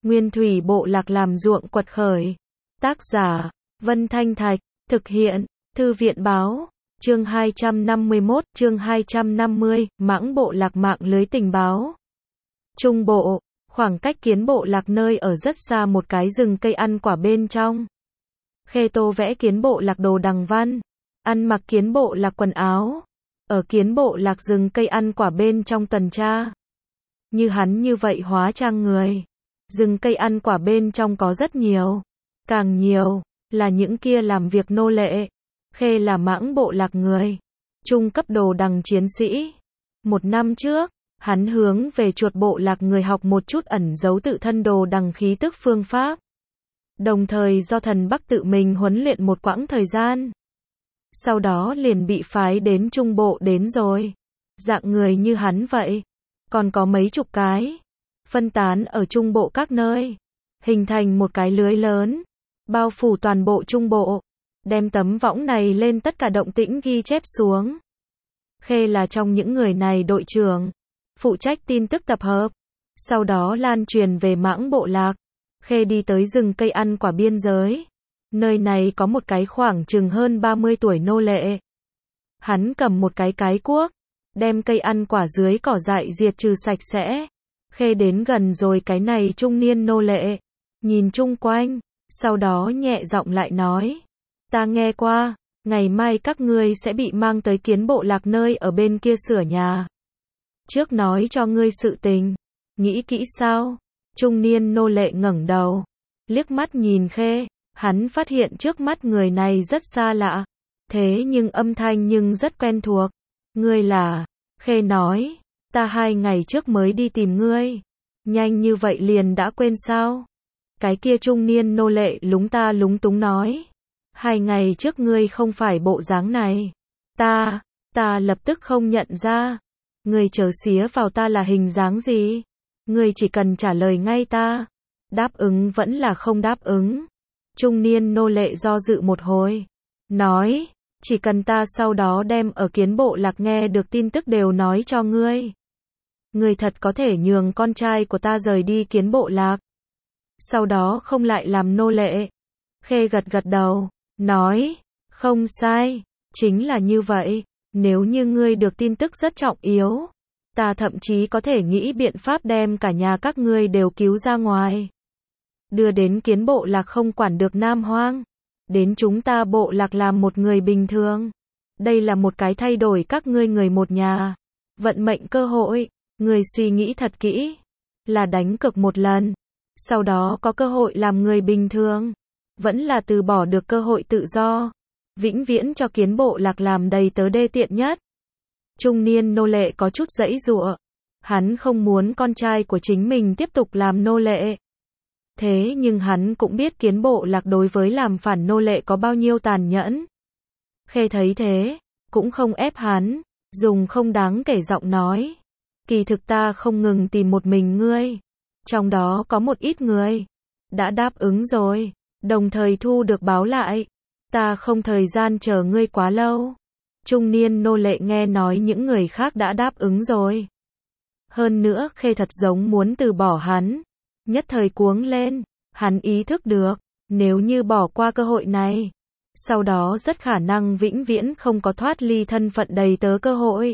Nguyên thủy bộ lạc làm ruộng quật khởi. Tác giả, Vân Thanh Thạch, thực hiện, Thư viện báo, chương 251, chương 250, mãng bộ lạc mạng lưới tình báo. Trung bộ, khoảng cách kiến bộ lạc nơi ở rất xa một cái rừng cây ăn quả bên trong. Khê Tô vẽ kiến bộ lạc đồ đằng văn, ăn mặc kiến bộ lạc quần áo, ở kiến bộ lạc rừng cây ăn quả bên trong tuần tra. Như hắn như vậy hóa trang người. Rừng cây ăn quả bên trong có rất nhiều. Càng nhiều, là những kia làm việc nô lệ. Khê là mãng bộ lạc người. Trung cấp đồ đằng chiến sĩ. Một năm trước, hắn hướng về chuột bộ lạc người học một chút ẩn giấu tự thân đồ đằng khí tức phương pháp. Đồng thời do thần Bắc tự mình huấn luyện một quãng thời gian. Sau đó liền bị phái đến Trung bộ đến rồi. Dạng người như hắn vậy. Còn có mấy chục cái. Phân tán ở Trung bộ các nơi. Hình thành một cái lưới lớn. Bao phủ toàn bộ Trung bộ. Đem tấm võng này lên tất cả động tĩnh ghi chép xuống. Khê là trong những người này đội trưởng. Phụ trách tin tức tập hợp. Sau đó lan truyền về mãng bộ lạc. Khê đi tới rừng cây ăn quả biên giới. Nơi này có một cái khoảng chừng hơn 30 tuổi nô lệ. Hắn cầm một cái cuốc. Đem cây ăn quả dưới cỏ dại diệt trừ sạch sẽ. Khê đến gần rồi cái này trung niên nô lệ. Nhìn chung quanh. Sau đó nhẹ giọng lại nói. Ta nghe qua. Ngày mai các ngươi sẽ bị mang tới kiến bộ lạc nơi ở bên kia sửa nhà. Trước nói cho ngươi sự tình. Nghĩ kỹ sao? Trung niên nô lệ ngẩng đầu. Liếc mắt nhìn Khê. Hắn phát hiện trước mắt người này rất xa lạ. Thế nhưng âm thanh nhưng rất quen thuộc. Ngươi là... Khê nói. Ta 2 ngày trước mới đi tìm ngươi. Nhanh như vậy liền đã quên sao? Cái kia trung niên nô lệ lúng ta lúng túng nói. 2 ngày trước ngươi không phải bộ dáng này. Ta lập tức không nhận ra. Ngươi chớ xía vào ta là hình dáng gì? Ngươi chỉ cần trả lời ngay ta. Đáp ứng vẫn là không đáp ứng. Trung niên nô lệ do dự một hồi. Nói, chỉ cần ta sau đó đem ở kiến bộ lạc nghe được tin tức đều nói cho ngươi. Ngươi thật có thể nhường con trai của ta rời đi kiến bộ lạc. Sau đó không lại làm nô lệ. Khê gật gật đầu, nói, không sai, chính là như vậy. Nếu như ngươi được tin tức rất trọng yếu, ta thậm chí có thể nghĩ biện pháp đem cả nhà các ngươi đều cứu ra ngoài. Đưa đến kiến bộ lạc không quản được Nam Hoang. Đến chúng ta bộ lạc làm một người bình thường. Đây là một cái thay đổi các ngươi người một nhà. Vận mệnh cơ hội. Ngươi suy nghĩ thật kỹ. Là đánh cược một lần. Sau đó có cơ hội làm người bình thường. Vẫn là từ bỏ được cơ hội tự do. Vĩnh viễn cho kiến bộ lạc làm đầy tớ đê tiện nhất. Trung niên nô lệ có chút giãy giụa. Hắn không muốn con trai của chính mình tiếp tục làm nô lệ. Thế nhưng hắn cũng biết kiến bộ lạc đối với làm phản nô lệ có bao nhiêu tàn nhẫn. Khê thấy thế, cũng không ép hắn, dùng không đáng kể giọng nói. Kỳ thực ta không ngừng tìm một mình ngươi. Trong đó có một ít người đã đáp ứng rồi, đồng thời thu được báo lại. Ta không thời gian chờ ngươi quá lâu. Trung niên nô lệ nghe nói những người khác đã đáp ứng rồi. Hơn nữa Khê thật giống muốn từ bỏ hắn. Nhất thời cuống lên, hắn ý thức được, nếu như bỏ qua cơ hội này, sau đó rất khả năng vĩnh viễn không có thoát ly thân phận đầy tớ cơ hội.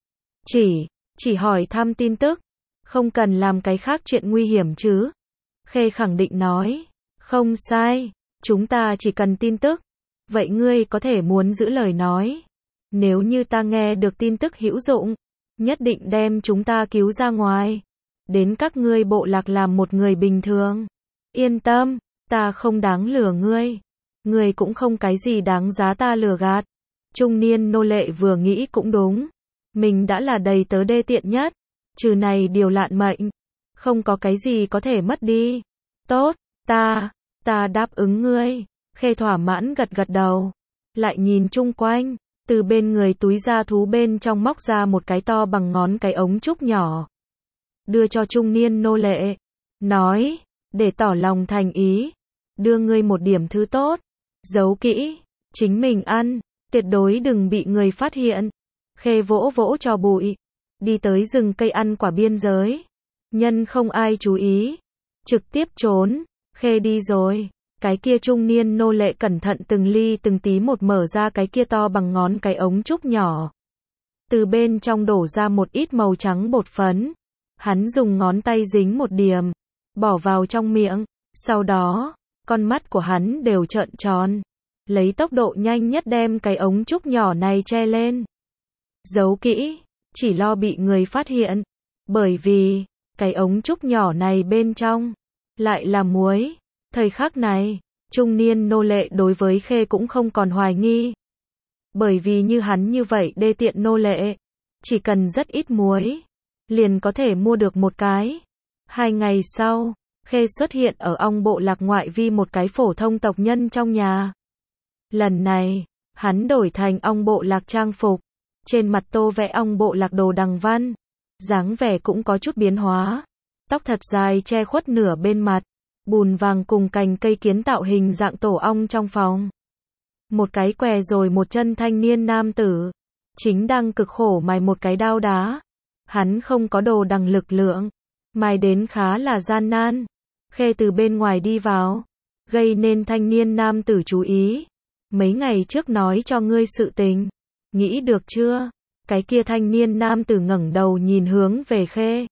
Chỉ hỏi thăm tin tức, không cần làm cái khác chuyện nguy hiểm chứ. Khê khẳng định nói, không sai, chúng ta chỉ cần tin tức. Vậy ngươi có thể muốn giữ lời nói. Nếu như ta nghe được tin tức hữu dụng, nhất định đem chúng ta cứu ra ngoài. Đến các ngươi bộ lạc làm một người bình thường. Yên tâm, ta không đáng lừa ngươi. Ngươi cũng không cái gì đáng giá ta lừa gạt. Trung niên nô lệ vừa nghĩ cũng đúng. Mình đã là đầy tớ đê tiện nhất. Trừ này điều lạn mệnh. Không có cái gì có thể mất đi. Tốt, ta đáp ứng ngươi. Khê thỏa mãn gật gật đầu. Lại nhìn chung quanh. Từ bên người túi da thú bên trong móc ra một cái to bằng ngón cái ống trúc nhỏ. Đưa cho trung niên nô lệ. Nói, để tỏ lòng thành ý. Đưa ngươi một điểm thứ tốt. Giấu kỹ, chính mình ăn. Tuyệt đối đừng bị người phát hiện. Khê vỗ vỗ cho bụi. Đi tới rừng cây ăn quả biên giới. Nhân không ai chú ý. trực tiếp trốn, Khê đi rồi. Cái kia trung niên nô lệ cẩn thận từng ly từng tí một mở ra cái kia to bằng ngón cái ống trúc nhỏ. Từ bên trong đổ ra một ít màu trắng bột phấn. Hắn dùng ngón tay dính một điểm, bỏ vào trong miệng. Sau đó, con mắt của hắn đều trợn tròn. Lấy tốc độ nhanh nhất đem cái ống trúc nhỏ này che lên. Giấu kỹ, chỉ lo bị người phát hiện. Bởi vì, cái ống trúc nhỏ này bên trong, lại là muối. Thời khắc này, trung niên nô lệ đối với Khê cũng không còn hoài nghi. Bởi vì như hắn như vậy đê tiện nô lệ, chỉ cần rất ít muối, liền có thể mua được một cái. 2 ngày sau, Khê xuất hiện ở ong bộ lạc ngoại vi một cái phổ thông tộc nhân trong nhà. Lần này, hắn đổi thành ong bộ lạc trang phục, trên mặt tô vẽ ong bộ lạc đồ đằng văn, dáng vẻ cũng có chút biến hóa. Tóc thật dài che khuất nửa bên mặt, bùn vàng cùng cành cây kiến tạo hình dạng tổ ong trong phòng. Một cái què rồi một chân thanh niên nam tử, chính đang cực khổ mài một cái đao đá. Hắn không có đồ đằng lực lượng, mài đến khá là gian nan. Khê từ bên ngoài đi vào, gây nên thanh niên nam tử chú ý. Mấy ngày trước nói cho ngươi sự tình, nghĩ được chưa? Cái kia thanh niên nam tử ngẩng đầu nhìn hướng về Khê.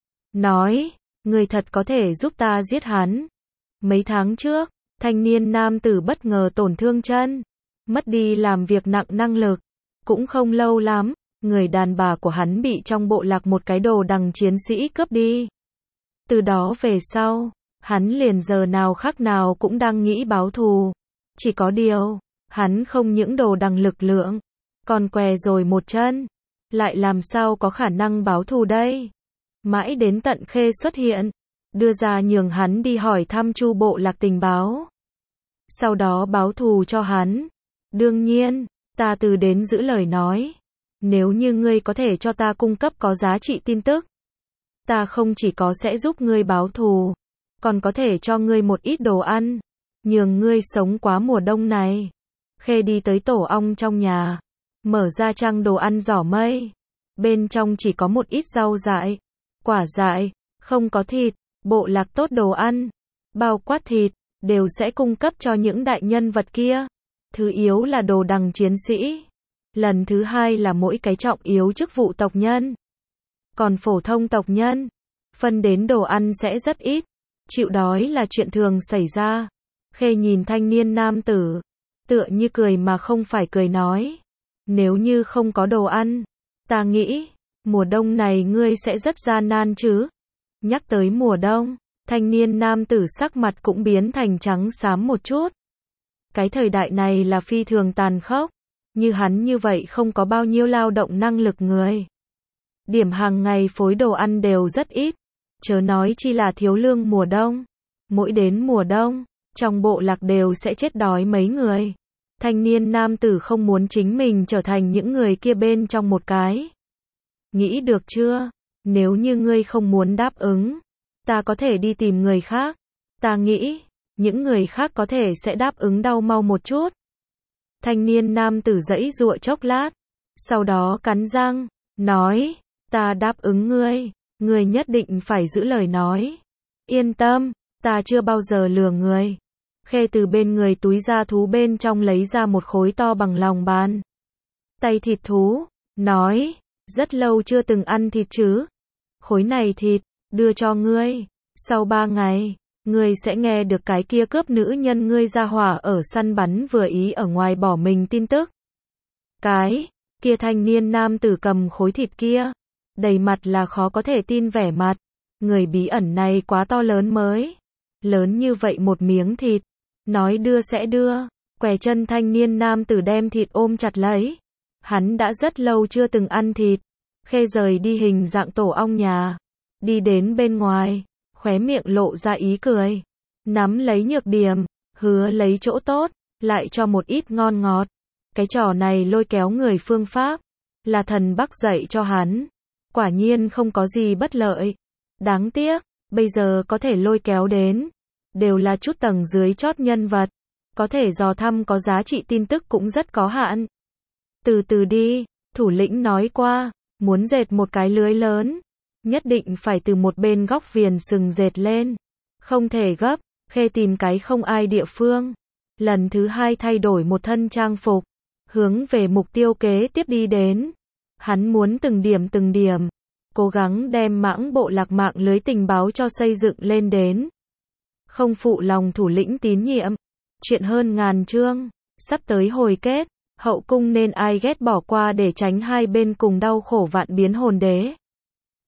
Nói, ngươi thật có thể giúp ta giết hắn. Mấy tháng trước, thanh niên nam tử bất ngờ tổn thương chân, mất đi làm việc nặng năng lực. Cũng không lâu lắm, người đàn bà của hắn bị trong bộ lạc một cái đồ đằng chiến sĩ cướp đi. Từ đó về sau, hắn liền giờ nào khắc nào cũng đang nghĩ báo thù. Chỉ có điều, hắn không những đồ đằng lực lượng, còn què rồi một chân. Lại làm sao có khả năng báo thù đây? Mãi đến tận Khê xuất hiện, đưa ra nhường hắn đi hỏi thăm Chu bộ lạc tình báo. Sau đó báo thù cho hắn. Đương nhiên, ta từ đến giữ lời nói. Nếu như ngươi có thể cho ta cung cấp có giá trị tin tức, ta không chỉ có sẽ giúp ngươi báo thù, còn có thể cho ngươi một ít đồ ăn, nhường ngươi sống quá mùa đông này. Khê đi tới tổ ong trong nhà, mở ra trang đồ ăn giỏ mây. Bên trong chỉ có một ít rau dại, quả dại, không có thịt. Bộ lạc tốt đồ ăn, bao quát thịt, đều sẽ cung cấp cho những đại nhân vật kia. Thứ yếu là đồ đằng chiến sĩ. Lần thứ hai là mỗi cái trọng yếu chức vụ tộc nhân. Còn phổ thông tộc nhân, phân đến đồ ăn sẽ rất ít. Chịu đói là chuyện thường xảy ra. Khê nhìn thanh niên nam tử, tựa như cười mà không phải cười nói. Nếu như không có đồ ăn, ta nghĩ, mùa đông này ngươi sẽ rất gian nan chứ. Nhắc tới mùa đông, thanh niên nam tử sắc mặt cũng biến thành trắng xám một chút. Cái thời đại này là phi thường tàn khốc. Như hắn như vậy không có bao nhiêu lao động năng lực người. Điểm hàng ngày phối đồ ăn đều rất ít. Chớ nói chi là thiếu lương mùa đông. Mỗi đến mùa đông, trong bộ lạc đều sẽ chết đói mấy người. Thanh niên nam tử không muốn chính mình trở thành những người kia bên trong một cái. Nghĩ được chưa? Nếu như ngươi không muốn đáp ứng, ta có thể đi tìm người khác. Ta nghĩ, những người khác có thể sẽ đáp ứng đau mau một chút. Thanh niên nam tử giãy giụa chốc lát, sau đó cắn răng, nói, ta đáp ứng ngươi, ngươi nhất định phải giữ lời nói. Yên tâm, ta chưa bao giờ lừa người. Khê từ bên người túi da thú bên trong lấy ra một khối to bằng lòng bàn tay thịt thú, nói, rất lâu chưa từng ăn thịt chứ. Khối này thịt, đưa cho ngươi. Sau 3 ngày, ngươi sẽ nghe được cái kia cướp nữ nhân ngươi ra hỏa ở săn bắn vừa ý ở ngoài bỏ mình tin tức. Cái kia thanh niên nam tử cầm khối thịt kia, đầy mặt là khó có thể tin vẻ mặt. Người bí ẩn này quá to lớn mới. Lớn như vậy một miếng thịt. Nói đưa sẽ đưa. Què chân thanh niên nam tử đem thịt ôm chặt lấy. Hắn đã rất lâu chưa từng ăn thịt. Khê rời đi hình dạng tổ ong nhà. Đi đến bên ngoài. Khóe miệng lộ ra ý cười. Nắm lấy nhược điểm. Hứa lấy chỗ tốt. Lại cho một ít ngon ngọt. Cái trò này lôi kéo người phương pháp. Là thần Bắc dạy cho hắn. Quả nhiên không có gì bất lợi. Đáng tiếc. Bây giờ có thể lôi kéo đến. Đều là chút tầng dưới chót nhân vật. Có thể dò thăm có giá trị tin tức cũng rất có hạn. Từ từ đi. Thủ lĩnh nói qua. Muốn dệt một cái lưới lớn. Nhất định phải từ một bên góc viền sừng dệt lên. Không thể gấp, Khê tìm cái không ai địa phương. Lần thứ hai thay đổi một thân trang phục, hướng về mục tiêu kế tiếp đi đến. Hắn muốn từng điểm, cố gắng đem mãng bộ lạc mạng lưới tình báo cho xây dựng lên đến. Không phụ lòng thủ lĩnh tín nhiệm. Chuyện hơn ngàn chương, sắp tới hồi kết, hậu cung nên ai ghét bỏ qua để tránh hai bên cùng đau khổ vạn biến hồn đế.